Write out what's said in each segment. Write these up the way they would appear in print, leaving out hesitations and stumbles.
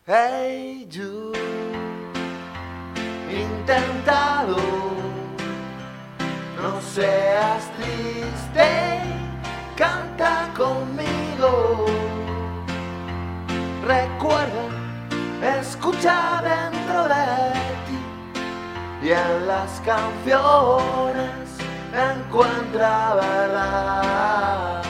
Hey you, inténtalo, no seas triste, canta conmigo. Recuerda, escucha dentro de ti y en las canciones encuentra verdad.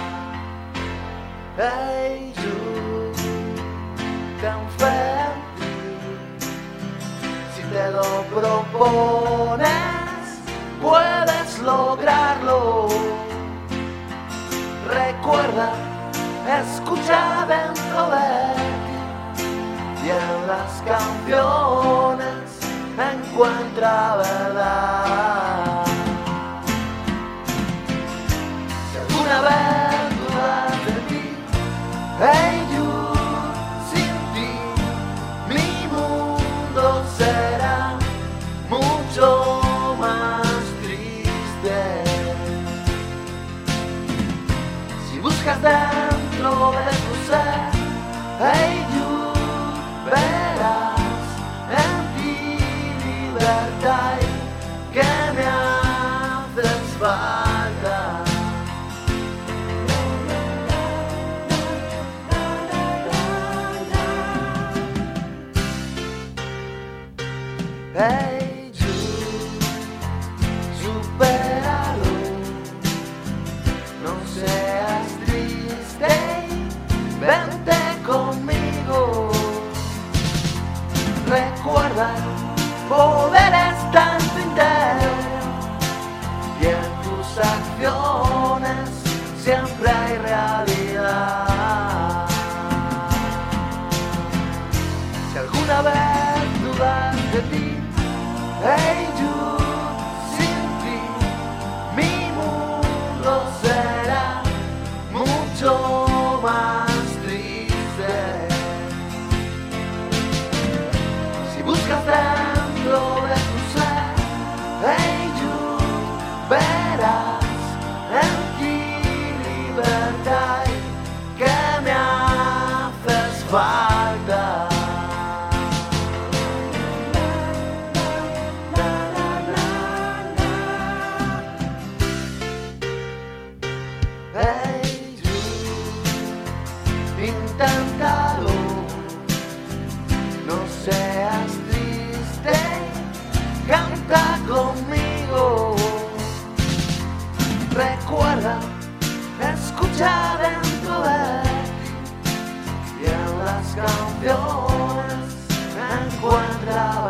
Hey you, ten fe en ti, si te lo propones, puedes lograrlo. Recuerda, escucha dentro de ti y en las canciones encuentra verdad. Si alguna vez dudas de ti, hey you, sin ti mi mundo será mucho más triste. Si buscas dentro de tu ser, hey you, verás en ti libertad que me haces falta. Hey you, supéralo, no seas triste, vente conmigo. Recuerda, poder está en tu interior y en tus acciones siempre hay realidad. Si alguna vez dudas de ti, hey you, sin ti mi mundo será mucho más triste. Si buscas dentro de tu ser, hey you, verás en ti libertad que me haces falta. Hey you, inténtalo, no seas triste, canta conmigo. Recuerda, escucha dentro de ti y en las canciones encuentra